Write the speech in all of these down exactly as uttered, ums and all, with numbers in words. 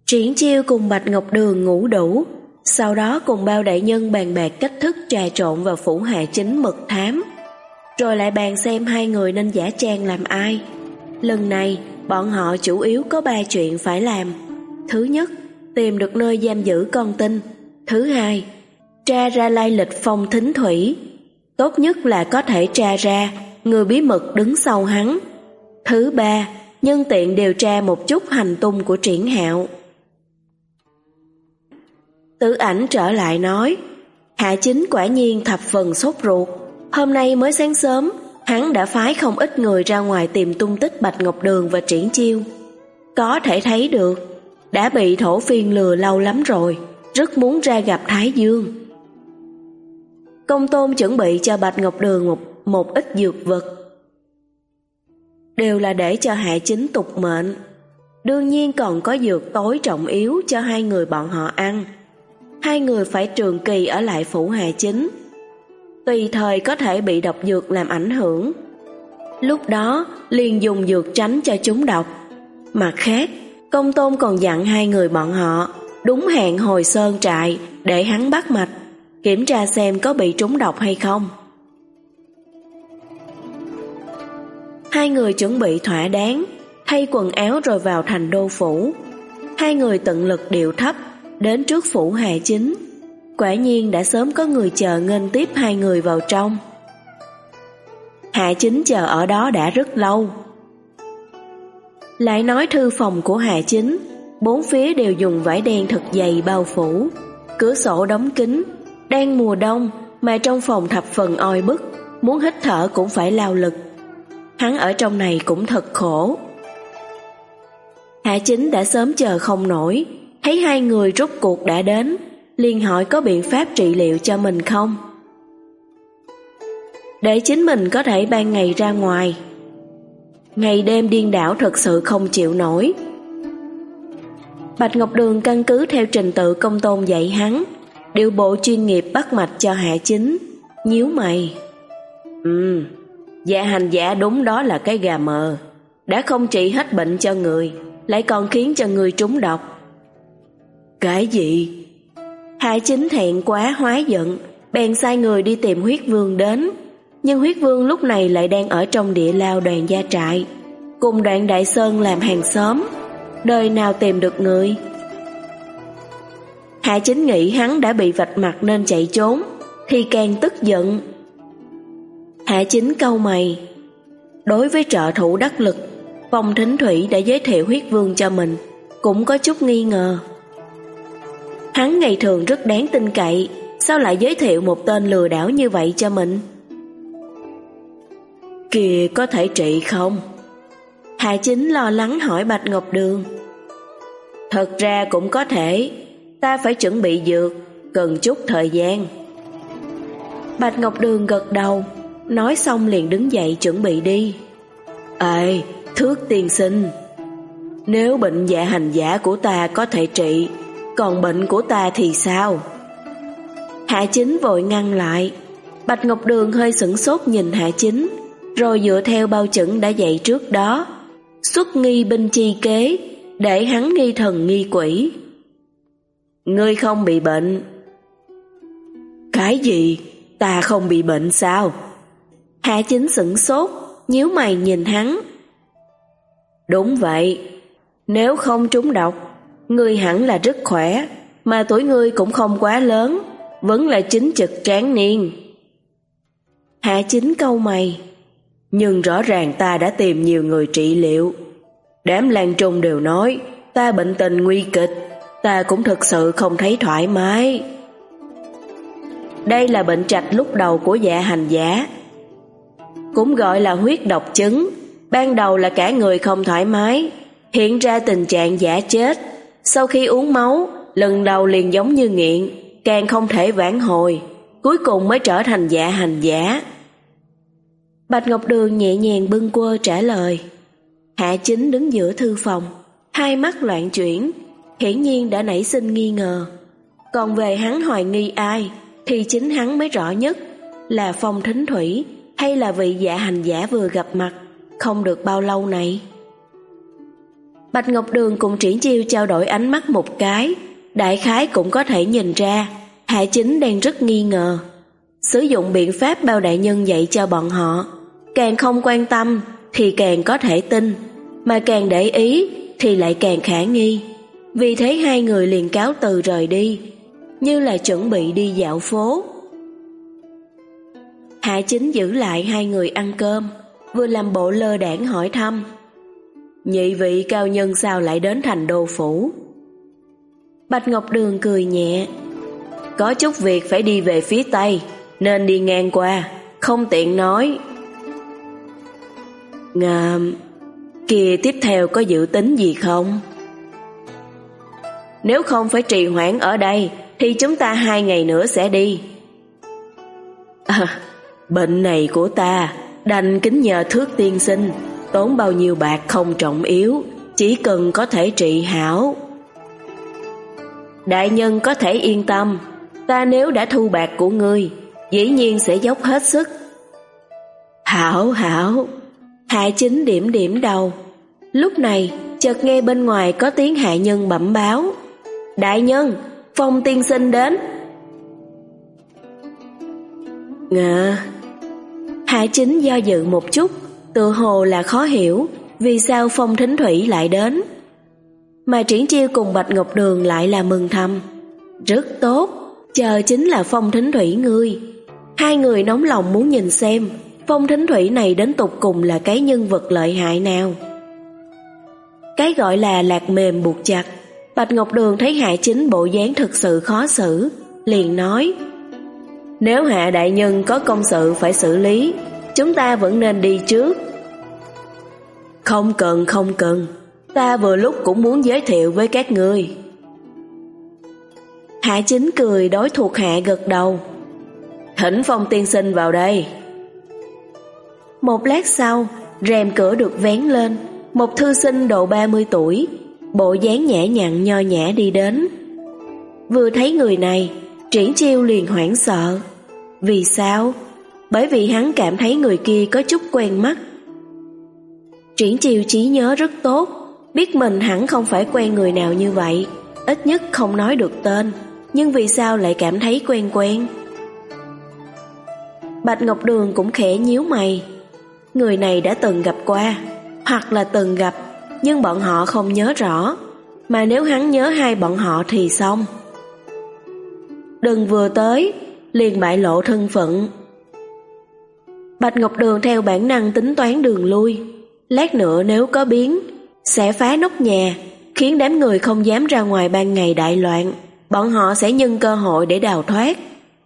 Triển Chiêu cùng Bạch Ngọc Đường ngủ đủ, sau đó cùng Bao đại nhân bàn bạc cách thức trà trộn vào phủ Hạ Chính mật thám, rồi lại bàn xem hai người nên giả trang làm ai. Lần này, bọn họ chủ yếu có ba chuyện phải làm. Thứ nhất, tìm được nơi giam giữ con tin. Thứ hai, tra ra lai lịch Phong Thính Thủy. Tốt nhất là có thể tra ra người bí mật đứng sau hắn. Thứ ba, nhân tiện điều tra một chút hành tung của Triển Hạo. Tử Ảnh trở lại nói, Hạ Chính quả nhiên thập phần sốt ruột. Hôm nay mới sáng sớm, hắn đã phái không ít người ra ngoài tìm tung tích Bạch Ngọc Đường và Triển Chiêu. Có thể thấy được, đã bị thổ phiên lừa lâu lắm rồi, rất muốn ra gặp Thái Dương. Công Tôn chuẩn bị cho Bạch Ngọc Đường một, một ít dược vật, đều là để cho Hạ Chính tục mệnh. Đương nhiên còn có dược tối trọng yếu cho hai người bọn họ ăn. Hai người phải trường kỳ ở lại phủ Hạ Chính, tùy thời có thể bị độc dược làm ảnh hưởng. Lúc đó liền dùng dược tránh cho chúng độc. Mặt khác, Công Tôn còn dặn hai người bọn họ đúng hẹn hồi sơn trại để hắn bắt mạch, kiểm tra xem có bị trúng độc hay không. Hai người chuẩn bị thỏa đáng, thay quần áo rồi vào thành đô phủ. Hai người tận lực điệu thấp đến trước phủ Hạ Chính. Quả nhiên đã sớm có người chờ nghênh tiếp hai người vào trong. Hạ Chính chờ ở đó đã rất lâu. Lại nói thư phòng của Hạ Chính, bốn phía đều dùng vải đen thật dày bao phủ, cửa sổ đóng kín. Đang mùa đông mà trong phòng thập phần oi bức, muốn hít thở cũng phải lao lực. Hắn ở trong này cũng thật khổ. Hạ Chính đã sớm chờ không nổi, thấy hai người rốt cuộc đã đến, liền hỏi có biện pháp trị liệu cho mình không, để chính mình có thể ban ngày ra ngoài. Ngày đêm điên đảo thật sự không chịu nổi. Bạch Ngọc Đường căn cứ theo trình tự Công Tôn dạy hắn, điều bộ chuyên nghiệp bắt mạch cho Hạ Chính, nhíu mày. Ừ, dạ hành giả đúng đó là cái gà mờ, đã không trị hết bệnh cho người, lại còn khiến cho người trúng độc. Cái gì? Hạ Chính thẹn quá hóa giận, bèn sai người đi tìm Huyết Vương đến. Nhưng Huyết Vương lúc này lại đang ở trong địa lao Đoàn gia trại, cùng Đoạn Đại Sơn làm hàng xóm, đời nào tìm được người. Hạ Chính nghĩ hắn đã bị vạch mặt nên chạy trốn, thì càng tức giận. Hạ Chính cau mày. Đối với trợ thủ đắc lực, Phong Thính Thủy đã giới thiệu Huyết Vương cho mình, cũng có chút nghi ngờ. Hắn ngày thường rất đáng tin cậy, sao lại giới thiệu một tên lừa đảo như vậy cho mình? Kìa, có thể trị không? Hạ Chính lo lắng hỏi Bạch Ngọc Đường. Thật ra cũng có thể, ta phải chuẩn bị dược, cần chút thời gian. Bạch Ngọc Đường gật đầu, nói xong liền đứng dậy chuẩn bị đi. Ê, Thước tiên sinh, nếu bệnh dạ hành giả của ta có thể trị, còn bệnh của ta thì sao? Hạ Chính vội ngăn lại. Bạch Ngọc Đường hơi sửng sốt nhìn Hạ Chính, rồi dựa theo bao chuẩn đã dạy trước đó, xuất nghi binh chi kế, để hắn nghi thần nghi quỷ. Ngươi không bị bệnh. Cái gì? Ta không bị bệnh sao? Hạ Chính sửng sốt, nhíu mày nhìn hắn. Đúng vậy, nếu không trúng độc, ngươi hẳn là rất khỏe, mà tuổi ngươi cũng không quá lớn, vẫn là chính trực tráng niên. Hạ Chính cau mày. Nhưng rõ ràng ta đã tìm nhiều người trị liệu. Đám lang trung đều nói ta bệnh tình nguy kịch, ta cũng thực sự không thấy thoải mái. Đây là bệnh trạch lúc đầu của dạ hành giả, cũng gọi là huyết độc chứng. Ban đầu là cả người không thoải mái, hiện ra tình trạng giả chết. Sau khi uống máu, lần đầu liền giống như nghiện, càng không thể vãn hồi, cuối cùng mới trở thành dạ hành giả. Bạch Ngọc Đường nhẹ nhàng bâng quơ trả lời. Hạ Chính đứng giữa thư phòng, hai mắt loạn chuyển, hiển nhiên đã nảy sinh nghi ngờ. Còn về hắn hoài nghi ai, thì chính hắn mới rõ nhất, là Phong Thính Thủy hay là vị dạ hành giả vừa gặp mặt không được bao lâu này. Bạch Ngọc Đường cùng Triển Chiêu trao đổi ánh mắt một cái, đại khái cũng có thể nhìn ra Hạ Chính đang rất nghi ngờ. Sử dụng biện pháp bao đại nhân dạy cho bọn họ, càng không quan tâm thì càng có thể tin, mà càng để ý thì lại càng khả nghi. Vì thế hai người liền cáo từ rời đi, như là chuẩn bị đi dạo phố. Hạ Chính giữ lại hai người ăn cơm, vừa làm bộ lơ đãng hỏi thăm: nhị vị cao nhân sao lại đến thành đô phủ? Bạch Ngọc Đường cười nhẹ: có chút việc phải đi về phía Tây, nên đi ngang qua, không tiện nói. Ngàm, kia tiếp theo có dự tính gì không? Nếu không phải trì hoãn ở đây thì chúng ta hai ngày nữa sẽ đi. À, bệnh này của ta đành kính nhờ Thước tiên sinh, tốn bao nhiêu bạc không trọng yếu, chỉ cần có thể trị hảo. Đại nhân có thể yên tâm, ta nếu đã thu bạc của ngươi, dĩ nhiên sẽ dốc hết sức. Hảo hảo. Hạ Chính điểm điểm đầu. Lúc này chợt nghe bên ngoài có tiếng hạ nhân bẩm báo: đại nhân, Phong tiên sinh đến. Ngạ. Hạ Chính do dự một chút, tự hồ là khó hiểu vì sao Phong Thính Thủy lại đến. Mà Triển Chiêu cùng Bạch Ngọc Đường lại là mừng thầm: rất tốt, chờ chính là Phong Thính Thủy ngươi. Hai người nóng lòng muốn nhìn xem Phong Thính Thủy này đến tục cùng là cái nhân vật lợi hại nào. Cái gọi là lạc mềm buộc chặt. Bạch Ngọc Đường thấy Hạ Chính bộ dáng thực sự khó xử, liền nói: nếu Hạ đại nhân có công sự phải xử lý, chúng ta vẫn nên đi trước. Không cần không cần, ta vừa lúc cũng muốn giới thiệu với các ngươi. Hạ Chính cười đối thuộc hạ gật đầu: thỉnh Phong tiên sinh vào đây. Một lát sau, rèm cửa được vén lên, một thư sinh độ ba mươi tuổi, bộ dáng nhã nhặn nho nhã đi đến. Vừa thấy người này, Triển Chiêu liền hoảng sợ. Vì sao? Bởi vì hắn cảm thấy người kia có chút quen mắt. Triển Chiêu trí nhớ rất tốt, biết mình hẳn không phải quen người nào như vậy, ít nhất không nói được tên, nhưng vì sao lại cảm thấy quen quen? Bạch Ngọc Đường cũng khẽ nhíu mày. Người này đã từng gặp qua, hoặc là từng gặp, nhưng bọn họ không nhớ rõ. Mà nếu hắn nhớ hai bọn họ thì xong. Đừng vừa tới liền bại lộ thân phận. Bạch Ngọc Đường theo bản năng tính toán đường lui. Lát nữa nếu có biến, sẽ phá nóc nhà, khiến đám người không dám ra ngoài ban ngày đại loạn. Bọn họ sẽ nhân cơ hội để đào thoát.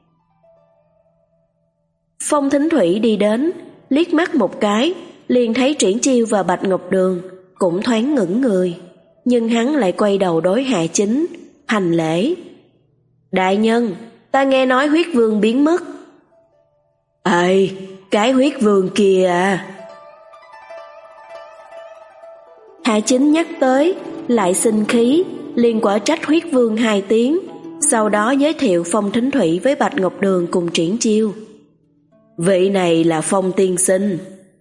Phong Thính Thủy đi đến, liếc mắt một cái, liền thấy Triển Chiêu và Bạch Ngọc Đường, cũng thoáng ngẩng người. Nhưng hắn lại quay đầu đối Hạ Chính, hành lễ: đại nhân, ta nghe nói huyết vương biến mất. Ê, cái huyết vương kia à? Hạ Chính nhắc tới, lại sinh khí, liền quả trách huyết vương hai tiếng, sau đó giới thiệu Phong Thính Thủy với Bạch Ngọc Đường cùng Triển Chiêu. Vị này là Phong tiên sinh.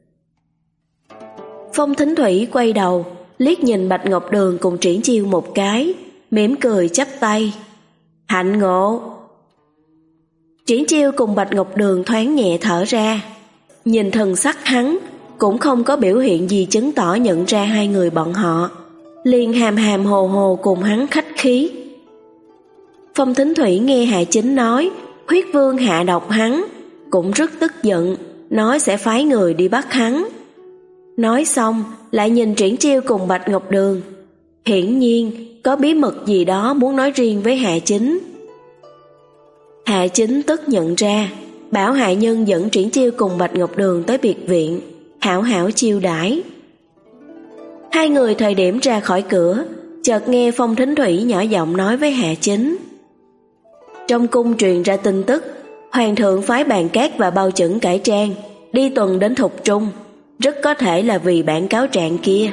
Phong Thính Thủy quay đầu, liếc nhìn Bạch Ngọc Đường cùng Triển Chiêu một cái, mỉm cười chắp tay: hạnh ngộ. Triển Chiêu cùng Bạch Ngọc Đường thoáng nhẹ thở ra. Nhìn thần sắc hắn, cũng không có biểu hiện gì chứng tỏ nhận ra hai người bọn họ, liền hàm hàm hồ hồ cùng hắn khách khí. Phong Thính Thủy nghe Hạ Chính nói huyết vương hạ độc hắn, cũng rất tức giận, nói sẽ phái người đi bắt hắn. Nói xong lại nhìn Triển Chiêu cùng Bạch Ngọc Đường, hiển nhiên có bí mật gì đó muốn nói riêng với Hạ Chính. Hạ Chính tức nhận ra, bảo hạ nhân dẫn Triển Chiêu cùng Bạch Ngọc Đường tới biệt viện, hảo hảo chiêu đãi. Hai người thời điểm ra khỏi cửa, chợt nghe Phong Thính Thủy nhỏ giọng nói với Hạ Chính: trong cung truyền ra tin tức, hoàng thượng phái Bàn Cát và Bao Chẩn cải trang đi tuần đến Thục Trung, rất có thể là vì bản cáo trạng kia.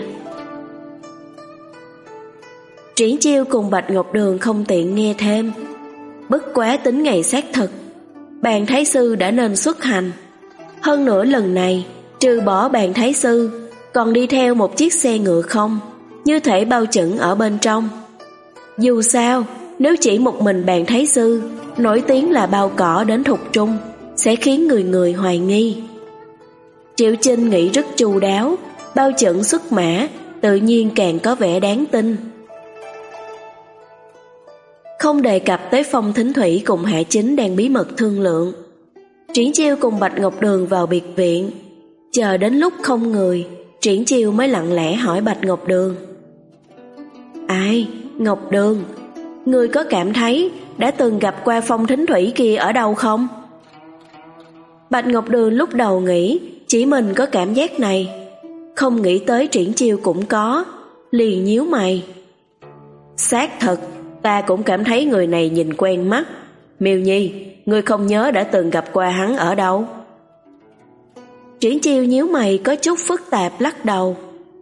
Triển Chiêu cùng Bạch Ngọc Đường không tiện nghe thêm. Bất quá tính ngày xác thực, Bàn Thái Sư đã nên xuất hành. Hơn nữa lần này, trừ bỏ Bàn Thái Sư, còn đi theo một chiếc xe ngựa không, như thể bao chững ở bên trong. Dù sao, nếu chỉ một mình Bàn Thái Sư nổi tiếng là bao cỏ đến thục trung, sẽ khiến người người hoài nghi. Triệu Chinh nghĩ rất chu đáo, bao chững xuất mã, tự nhiên càng có vẻ đáng tin. Không đề cập tới Phong Thính Thủy cùng Hạ Chính đang bí mật thương lượng. Triển Chiêu cùng Bạch Ngọc Đường vào biệt viện, chờ đến lúc không người, Triển Chiêu mới lặng lẽ hỏi Bạch Ngọc Đường. Ai, Ngọc Đường, ngươi có cảm thấy đã từng gặp qua Phong Thính Thủy kia ở đâu không? Bạch Ngọc Đường lúc đầu nghĩ chỉ mình có cảm giác này, không nghĩ tới Triển Chiêu cũng có, liền nhíu mày. Xác thật, ta cũng cảm thấy người này nhìn quen mắt. Miêu Nhi, ngươi không nhớ đã từng gặp qua hắn ở đâu? Triển Chiêu nhíu mày có chút phức tạp lắc đầu.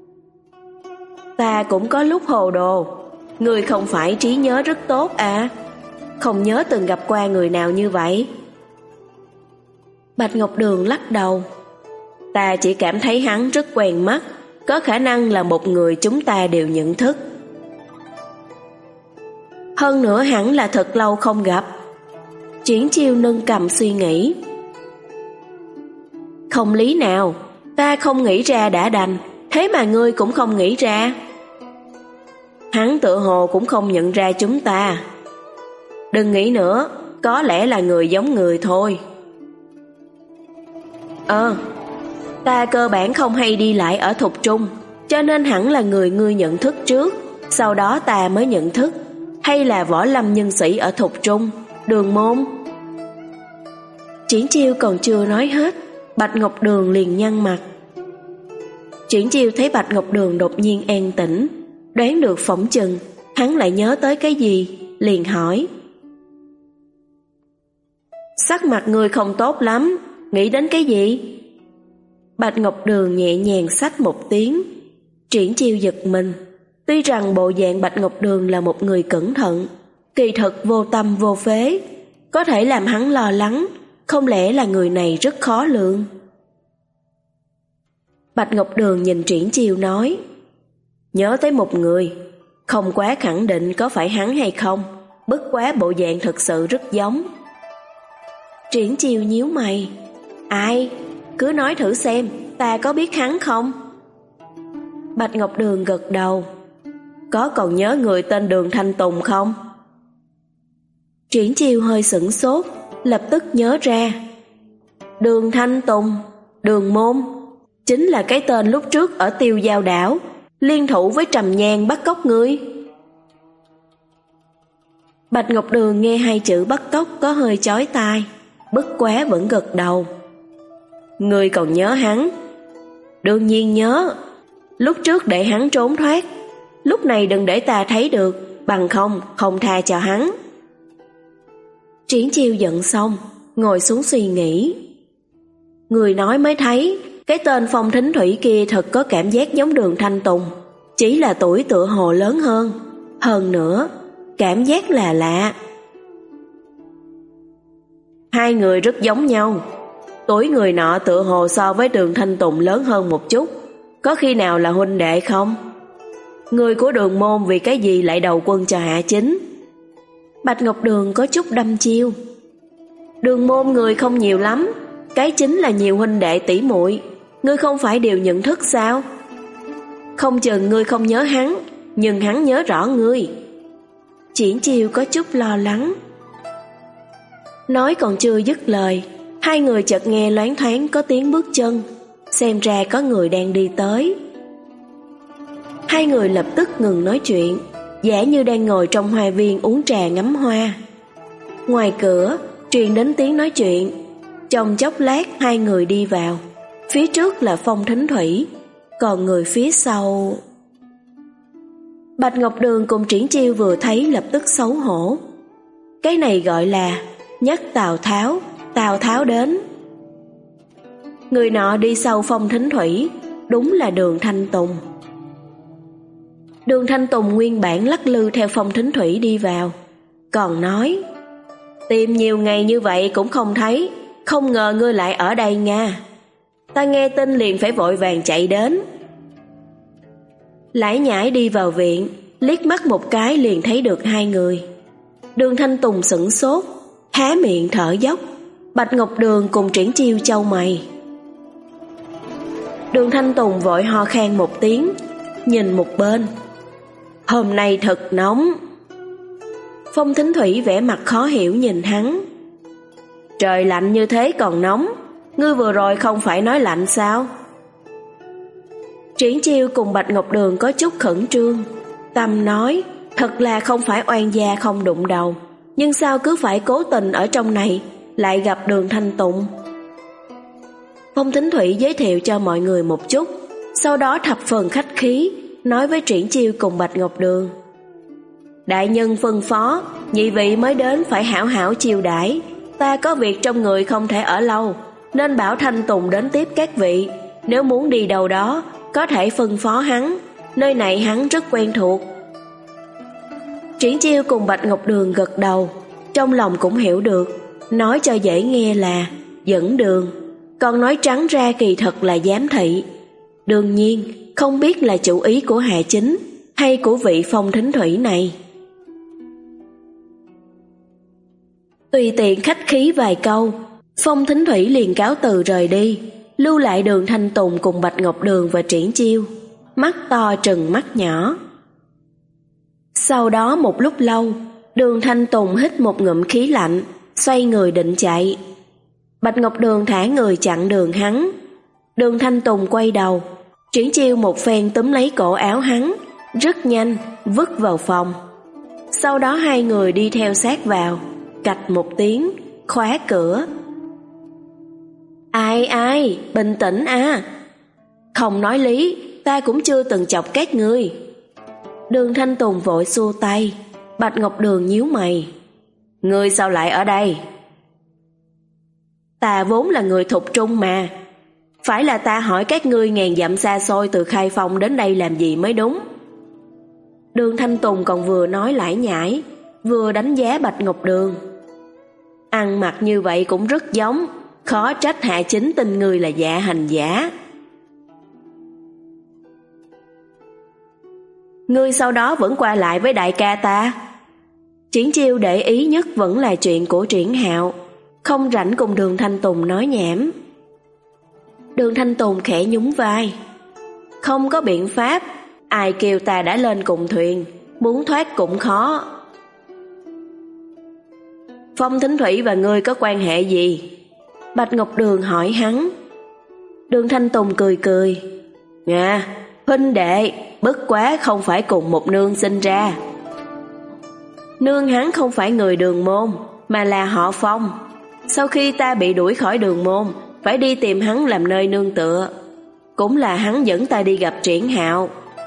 Ta cũng có lúc hồ đồ, ngươi không phải trí nhớ rất tốt à? Không nhớ từng gặp qua người nào như vậy? Bạch Ngọc Đường lắc đầu. Ta chỉ cảm thấy hắn rất quen mắt, có khả năng là một người chúng ta đều nhận thức. Hơn nữa hẳn là thật lâu không gặp. Triển Chiêu nâng cầm suy nghĩ. Không lý nào, ta không nghĩ ra đã đành, thế mà ngươi cũng không nghĩ ra. Hắn tựa hồ cũng không nhận ra chúng ta. Đừng nghĩ nữa, có lẽ là người giống người thôi. Ờ, ta cơ bản không hay đi lại ở thục trung, cho nên hẳn là người ngươi nhận thức trước, sau đó ta mới nhận thức. Hay là võ lâm nhân sĩ ở thục trung, Đường Môn? Triển Chiêu còn chưa nói hết, Bạch Ngọc Đường liền nhăn mặt. Triển Chiêu thấy Bạch Ngọc Đường đột nhiên an tĩnh, đoán được phỏng chừng hắn lại nhớ tới cái gì, liền hỏi. Sắc mặt ngươi không tốt lắm, nghĩ đến cái gì? Bạch Ngọc Đường nhẹ nhàng xách một tiếng. Triển Chiêu giật mình. Tuy rằng bộ dạng Bạch Ngọc Đường là một người cẩn thận, kỳ thực vô tâm vô phế, có thể làm hắn lo lắng, không lẽ là người này rất khó lường? Bạch Ngọc Đường nhìn Triển Chiêu nói, nhớ tới một người, không quá khẳng định có phải hắn hay không, bất quá bộ dạng thật sự rất giống. Triển Chiêu nhíu mày, ai? Cứ nói thử xem, ta có biết hắn không? Bạch Ngọc Đường gật đầu. Có còn nhớ người tên Đường Thanh Tùng không? Triển Chiêu hơi sửng sốt, lập tức nhớ ra. Đường Thanh Tùng, Đường Môn, chính là cái tên lúc trước ở Tiêu Giao Đảo liên thủ với Trầm Nhan bắt cóc ngươi. Bạch Ngọc Đường nghe hai chữ bắt cóc có hơi chói tai, bất quá vẫn gật đầu. Ngươi còn nhớ hắn? Đương nhiên nhớ. Lúc trước để hắn trốn thoát, lúc này đừng để ta thấy được, bằng không không tha cho hắn. Triển Chiêu giận xong, ngồi xuống suy nghĩ. Người nói mới thấy, cái tên Phong Thính Thủy kia thật có cảm giác giống Đường Thanh Tùng, chỉ là tuổi tựa hồ lớn hơn. Hơn nữa, cảm giác là lạ. Hai người rất giống nhau. Tuổi người nọ tựa hồ so với Đường Thanh Tùng lớn hơn một chút, có khi nào là huynh đệ không? Người của Đường Môn vì cái gì lại đầu quân cho Hạ Chính? Bạch Ngọc Đường có chút đăm chiêu. Đường Môn người không nhiều lắm, cái chính là nhiều huynh đệ tỷ muội, ngươi không phải đều nhận thức sao? Không chừng ngươi không nhớ hắn, nhưng hắn nhớ rõ ngươi. Triển Chiêu có chút lo lắng. Nói còn chưa dứt lời, hai người chợt nghe loáng thoáng có tiếng bước chân, xem ra có người đang đi tới. Hai người lập tức ngừng nói chuyện, giả như đang ngồi trong hoa viên uống trà ngắm hoa. Ngoài cửa truyền đến tiếng nói chuyện. Trong chốc lát hai người đi vào. Phía trước là Phong Thính Thủy, còn người phía sau... Bạch Ngọc Đường cùng Triển Chiêu vừa thấy lập tức xấu hổ. Cái này gọi là nhắc Tào Tháo, Tào Tháo đến. Người nọ đi sau Phong Thính Thủy, đúng là Đường Thanh Tùng. Đường Thanh Tùng nguyên bản lắc lư theo Phong Thính Thủy đi vào, còn nói: tìm nhiều ngày như vậy cũng không thấy, không ngờ ngươi lại ở đây nha. Ta nghe tin liền phải vội vàng chạy đến. lải nhải đi vào viện, liếc mắt một cái liền thấy được hai người. Đường Thanh Tùng sửng sốt, há miệng thở dốc. Bạch Ngọc Đường cùng Triển Chiêu chau mày. Đường Thanh Tùng vội ho khan một tiếng, nhìn một bên. Hôm nay thật nóng. Phong Thính Thủy vẻ mặt khó hiểu nhìn hắn. Trời lạnh như thế còn nóng, ngươi vừa rồi không phải nói lạnh sao? Triển Chiêu cùng Bạch Ngọc Đường có chút khẩn trương. Tâm nói, thật là không phải oan gia không đụng đầu, nhưng sao cứ phải cố tình ở trong này lại gặp Đường Thanh Tùng. Phong Thính Thủy giới thiệu cho mọi người một chút, sau đó thập phần khách khí nói với Triển Chiêu cùng Bạch Ngọc Đường. Đại nhân phân phó, nhị vị mới đến phải hảo hảo chiêu đãi. Ta có việc trong người không thể ở lâu, nên bảo Thanh Tùng đến tiếp các vị. Nếu muốn đi đâu đó, có thể phân phó hắn, nơi này hắn rất quen thuộc. Triển Chiêu cùng Bạch Ngọc Đường gật đầu, trong lòng cũng hiểu được, nói cho dễ nghe là dẫn đường, còn nói trắng ra kỳ thật là giám thị. Đương nhiên, không biết là chủ ý của Hạ Chính hay của vị Phong Thính Thủy này. Tùy tiện khách khí vài câu, Phong Thính Thủy liền cáo từ rời đi, lưu lại Đường Thanh Tùng cùng Bạch Ngọc Đường và Triển Chiêu, mắt to trừng mắt nhỏ. Sau đó một lúc lâu, Đường Thanh Tùng hít một ngụm khí lạnh, xoay người định chạy. Bạch Ngọc Đường thả người chặn đường hắn. Đường Thanh Tùng quay đầu, Triển Chiêu một phen túm lấy cổ áo hắn, rất nhanh vứt vào phòng. Sau đó hai người đi theo sát vào, cạch một tiếng, khóa cửa. Ai ai, bình tĩnh à. Không nói lý, ta cũng chưa từng chọc các ngươi. Đường Thanh Tùng vội xua tay. Bạch Ngọc Đường nhíu mày. Ngươi sao lại ở đây? Ta vốn là người thục trung mà. Phải là ta hỏi các ngươi ngàn dặm xa xôi từ Khai Phong đến đây làm gì mới đúng. Đường Thanh Tùng còn vừa nói lải nhải, vừa đánh giá Bạch Ngọc Đường. Ăn mặc như vậy cũng rất giống, khó trách Hạ Chính tin người là dạ hành giả. Ngươi sau đó vẫn qua lại với đại ca ta. Triển Chiêu để ý nhất vẫn là chuyện của Triển Hạo, không rảnh cùng Đường Thanh Tùng nói nhảm. Đường Thanh Tùng khẽ nhún vai. Không có biện pháp, ai kêu ta đã lên cùng thuyền, muốn thoát cũng khó. Phong Thính Thủy và ngươi có quan hệ gì? Bạch Ngọc Đường hỏi hắn. Đường Thanh Tùng cười cười. Dạ, huynh đệ, bất quá không phải cùng một nương sinh ra. Nương hắn không phải người Đường môn, mà là họ Phong. Sau khi ta bị đuổi khỏi Đường môn, phải đi tìm hắn làm nơi nương tựa. Cũng là hắn dẫn ta đi gặp Triển Hạo.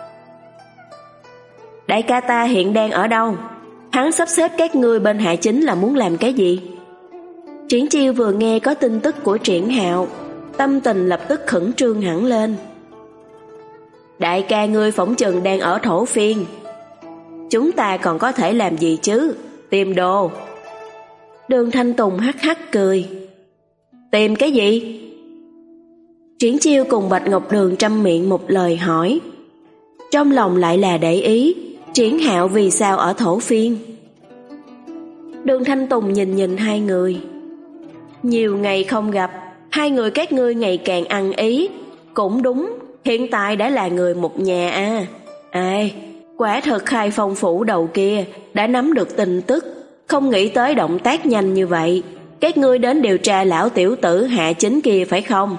Đại ca ta hiện đang ở đâu? Hắn sắp xếp các ngươi bên Hạ Chính là muốn làm cái gì? Triển Chiêu vừa nghe có tin tức của Triển Hạo, tâm tình lập tức khẩn trương hẳn lên. Đại ca ngươi phỏng chừng đang ở Thổ Phiên. Chúng ta còn có thể làm gì chứ? Tìm đồ. Đường Thanh Tùng hắc hắc cười. Tìm cái gì? Triển Chiêu cùng Bạch Ngọc Đường trăm miệng một lời hỏi. Trong lòng lại là để ý Triển Hạo vì sao ở Thổ Phiên. Đường Thanh Tùng nhìn nhìn hai người. Nhiều ngày không gặp, hai người các ngươi ngày càng ăn ý. Cũng đúng, hiện tại đã là người một nhà à. Ai, quả thật Khai Phong phủ đầu kia đã nắm được tin tức, không nghĩ tới động tác nhanh như vậy. Các ngươi đến điều tra lão tiểu tử Hạ Chính kia phải không?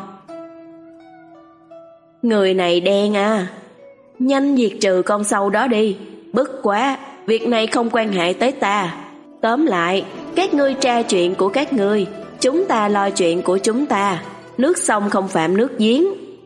Người này đen à. Nhanh diệt trừ con sâu đó đi. Bất quá, việc này không quan hệ tới ta. Tóm lại, các ngươi tra chuyện của các ngươi, chúng ta lo chuyện của chúng ta. Nước sông không phạm nước giếng.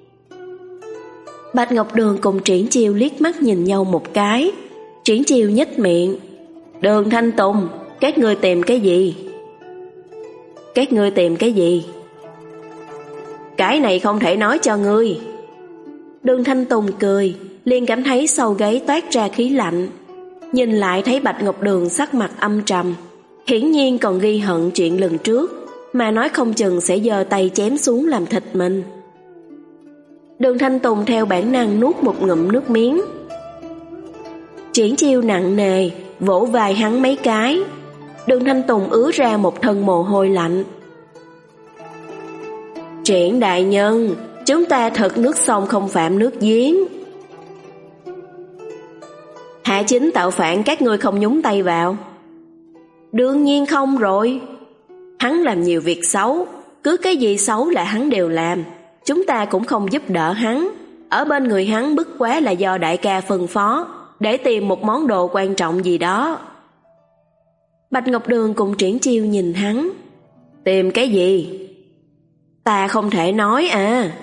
Bạch Ngọc Đường cùng Triển Chiêu liếc mắt nhìn nhau một cái. Triển Chiêu nhếch miệng. Đường Thanh Tùng, các ngươi tìm cái gì? Các ngươi tìm cái gì? Cái này không thể nói cho ngươi. Đường Thanh Tùng cười, liền cảm thấy sau gáy toát ra khí lạnh. Nhìn lại thấy Bạch Ngọc Đường sắc mặt âm trầm, hiển nhiên còn ghi hận chuyện lần trước, mà nói không chừng sẽ giơ tay chém xuống làm thịt mình. Đường Thanh Tùng theo bản năng nuốt một ngụm nước miếng, Triển Chiêu nặng nề vỗ vai hắn mấy cái. Đường Thanh Tùng ứa ra một thân mồ hôi lạnh. Triển đại nhân, chúng ta thật nước sông không phạm nước giếng. Hạ Chính tạo phản các ngươi không nhúng tay vào? Đương nhiên không rồi. Hắn làm nhiều việc xấu, cứ cái gì xấu là hắn đều làm. Chúng ta cũng không giúp đỡ hắn. Ở bên người hắn bất quá là do đại ca phân phó, để tìm một món đồ quan trọng gì đó. Bạch Ngọc Đường cùng Triển Chiêu nhìn hắn. Tìm cái gì? Ta không thể nói à.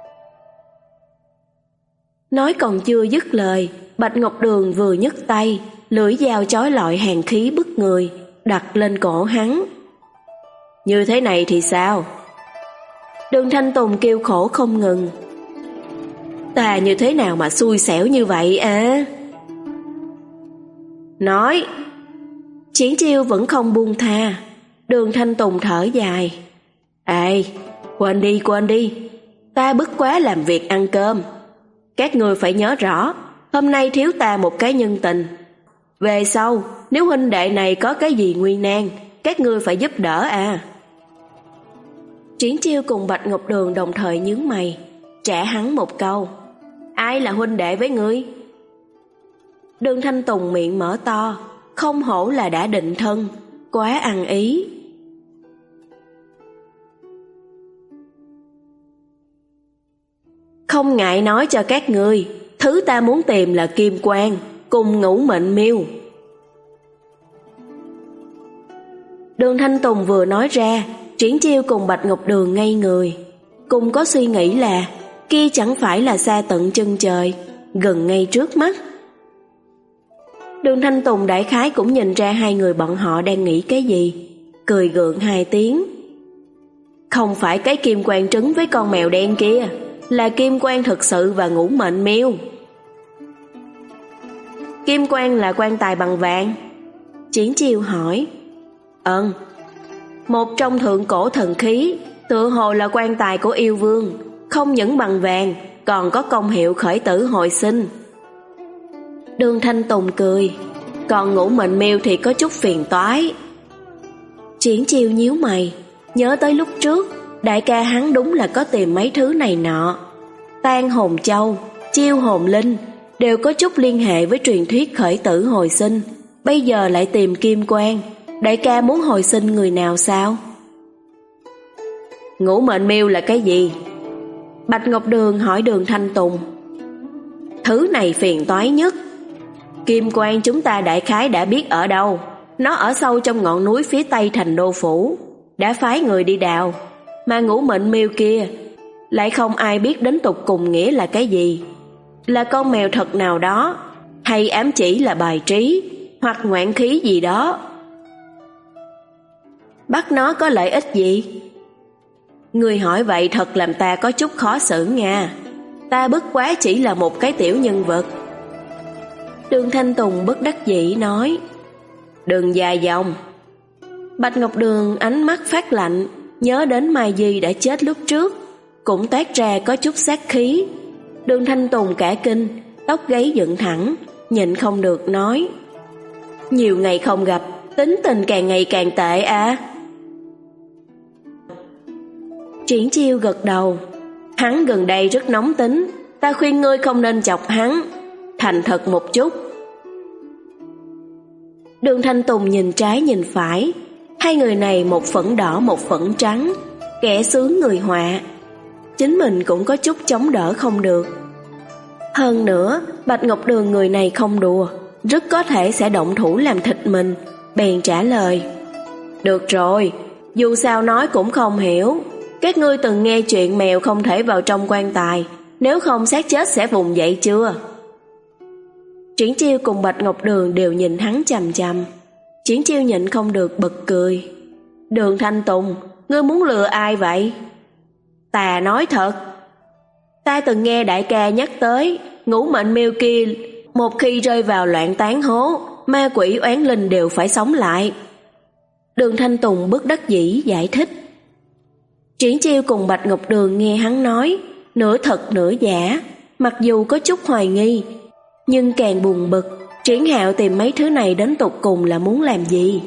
Nói còn chưa dứt lời, Bạch Ngọc Đường vừa nhấc tay, lưỡi dao chói lọi hàn khí bức người, đặt lên cổ hắn. Như thế này thì sao? Đường Thanh Tùng kêu khổ không ngừng. Ta như thế nào mà xui xẻo như vậy à? Nói. Triển Chiêu vẫn không buông tha. Đường Thanh Tùng thở dài. Ê, quên đi quên đi. Ta bức quá làm việc ăn cơm. Các người phải nhớ rõ, hôm nay thiếu ta một cái nhân tình. Về sau, nếu huynh đệ này có cái gì nguy nan, các ngươi phải giúp đỡ à. Triển Chiêu cùng Bạch Ngọc Đường đồng thời nhướng mày, trả hắn một câu. Ai là huynh đệ với ngươi? Đường Thanh Tùng miệng mở to, không hổ là đã định thân, quá ăn ý. Không ngại nói cho các ngươi, thứ ta muốn tìm là kim quang cùng ngũ mệnh miêu. Đường Thanh Tùng vừa nói ra, Triển Chiêu cùng Bạch Ngọc Đường ngây người, cùng có suy nghĩ là kia chẳng phải là xa tận chân trời, gần ngay trước mắt. Đường Thanh Tùng đại khái cũng nhìn ra hai người bọn họ đang nghĩ cái gì, cười gượng hai tiếng. Không phải cái kim quang trứng với con mèo đen kia, là kim quang thực sự và ngũ mệnh miêu. Kim quang là quan tài bằng vàng? Triển Chiêu hỏi. Ừm. Một trong thượng cổ thần khí, tựa hồ là quan tài của yêu vương, không những bằng vàng, còn có công hiệu khởi tử hồi sinh. Đường Thanh Tùng cười. Còn ngũ mệnh miêu thì có chút phiền toái. Triển Chiêu nhíu mày, nhớ tới lúc trước đại ca hắn đúng là có tìm mấy thứ này nọ. Tan hồn châu, chiêu hồn linh đều có chút liên hệ với truyền thuyết khởi tử hồi sinh. Bây giờ lại tìm kim quang, đại ca muốn hồi sinh người nào sao? Ngũ mệnh miêu là cái gì? Bạch Ngọc Đường hỏi Đường Thanh Tùng. Thứ này phiền toái nhất. Kim quang chúng ta đại khái đã biết ở đâu. Nó ở sâu trong ngọn núi phía tây thành đô phủ, đã phái người đi đào. Mà ngũ mệnh miêu kia lại không ai biết đến tục cùng nghĩa là cái gì. Là con mèo thật nào đó, hay ám chỉ là bài trí hoặc ngoạn khí gì đó. Bắt nó có lợi ích gì? Người hỏi vậy thật làm ta có chút khó xử nha. Ta bất quá chỉ là một cái tiểu nhân vật. Đường Thanh Tùng bất đắc dĩ nói. Đừng dài dòng. Bạch Ngọc Đường ánh mắt phát lạnh, nhớ đến Mai Di đã chết lúc trước, cũng toát ra có chút sát khí. Đường Thanh Tùng cả kinh, tóc gáy dựng thẳng, nhịn không được nói. Nhiều ngày không gặp, tính tình càng ngày càng tệ à? Triển Chiêu gật đầu. Hắn gần đây rất nóng tính, ta khuyên ngươi không nên chọc hắn, thành thật một chút. Đường Thanh Tùng nhìn trái nhìn phải, hai người này một phẫn đỏ một phẫn trắng, kẻ sướng người họa. Chính mình cũng có chút chống đỡ không được. Hơn nữa, Bạch Ngọc Đường người này không đùa, rất có thể sẽ động thủ làm thịt mình. Bèn trả lời. Được rồi, dù sao nói cũng không hiểu. Các ngươi từng nghe chuyện mèo không thể vào trong quan tài, nếu không xác chết sẽ vùng dậy chưa? Triển Chiêu cùng Bạch Ngọc Đường đều nhìn hắn chằm chằm. Triển Chiêu nhịn không được bật cười. Đường Thanh Tùng, ngươi muốn lừa ai vậy? Ta nói thật. Ta từng nghe đại ca nhắc tới, ngũ mệnh miêu kia một khi rơi vào loạn tán hố, ma quỷ oán linh đều phải sống lại. Đường Thanh Tùng bất đắc dĩ giải thích. Triển Chiêu cùng Bạch Ngọc Đường nghe hắn nói, nửa thật nửa giả, mặc dù có chút hoài nghi, nhưng càng buồn bực, Triển Hạo tìm mấy thứ này đến tột cùng là muốn làm gì?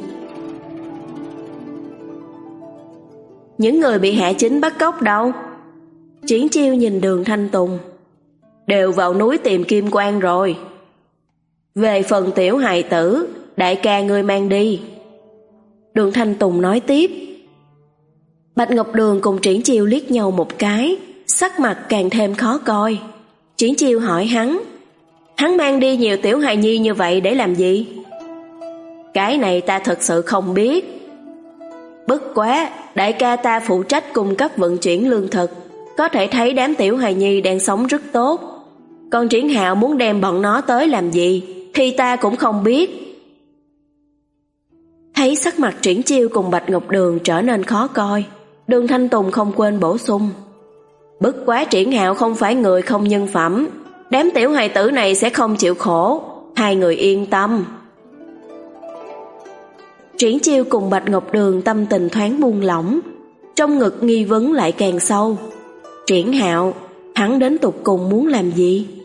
Những người bị Hạ Chính bắt cóc đâu? Triển Chiêu nhìn Đường Thanh Tùng. Đều vào núi tìm Kim Quang rồi. Về phần tiểu hài tử, đại ca ngươi mang đi. Đường Thanh Tùng nói tiếp. Bạch Ngọc Đường cùng Triển Chiêu liếc nhau một cái, sắc mặt càng thêm khó coi. Triển Chiêu hỏi hắn, hắn mang đi nhiều tiểu hài nhi như vậy để làm gì? Cái này ta thật sự không biết. Bất quá, đại ca ta phụ trách cung cấp vận chuyển lương thực, có thể thấy đám tiểu hài nhi đang sống rất tốt. Còn Triển Hạo muốn đem bọn nó tới làm gì thì ta cũng không biết. Thấy sắc mặt Triển Chiêu cùng Bạch Ngọc Đường trở nên khó coi, Đường Thanh Tùng không quên bổ sung. Bất quá Triển Hạo không phải người không nhân phẩm, đám tiểu hài tử này sẽ không chịu khổ, hai người yên tâm. Triển Chiêu cùng Bạch Ngọc Đường tâm tình thoáng buông lỏng, trong ngực nghi vấn lại càng sâu. Triển Hạo, hắn đến tột cùng muốn làm gì?